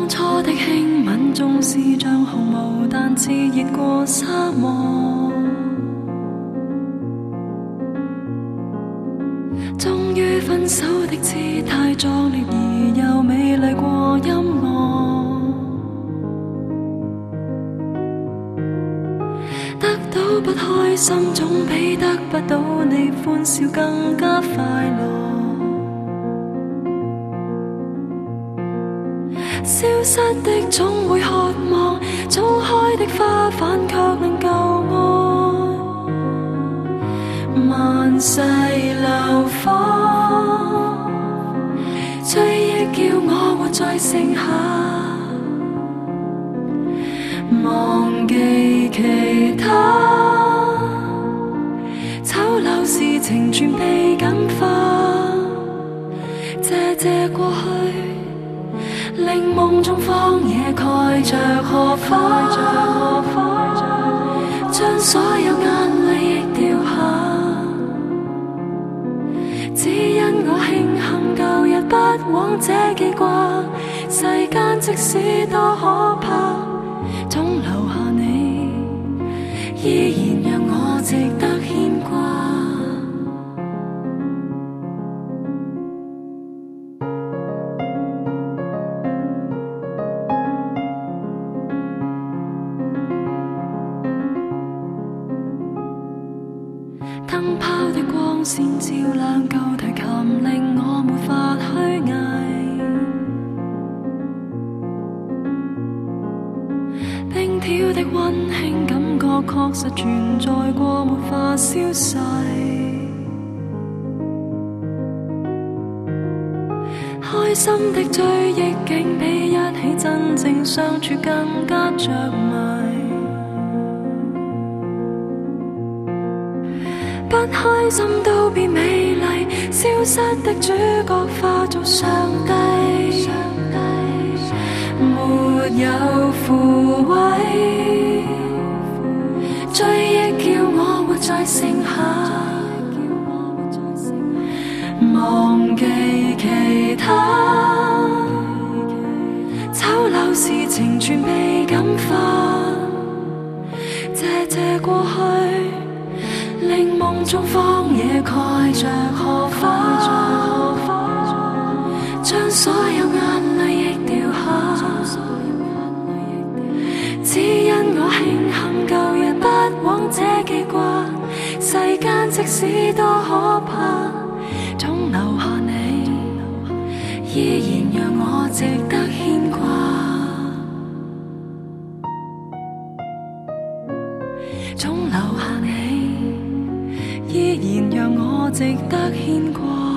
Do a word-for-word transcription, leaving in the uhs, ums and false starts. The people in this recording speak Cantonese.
初的輕吻縱是像毫無，但熾熱過沙漠。終於分手的姿態壯烈而又美麗過音樂，得到不開心總比得不到你歡笑更加快樂。消失的總會渴望，早開的花瓣卻令舊愛萬世流芳。追憶叫我活在盛夏，忘記其他醜陋事情全被感化。謝謝過去，令夢中荒野蓋着荷花，將所有眼淚亦掉下。只因我慶幸舊日不枉這記掛，世間即使多可怕，總留下你，依然讓我值得牽掛。燈泡的光線照亮舊提琴，令我沒法虛偽。冰條的溫馨感覺確實存在過，沒法消逝。開心的追憶竟比一起真正相處更加着迷。不開心都變美麗，消失的主角化作上帝，沒有撫慰。追憶叫我活在盛夏，忘記其他醜陋事情全被感化。謝謝過去，令夢中荒野蓋着荷花，將所有眼淚亦掉下。只因我慶幸舊日不枉這記掛，世間即使多可怕，總留下你，依然讓我值得牽掛。總留下你，依然讓我值得牽掛。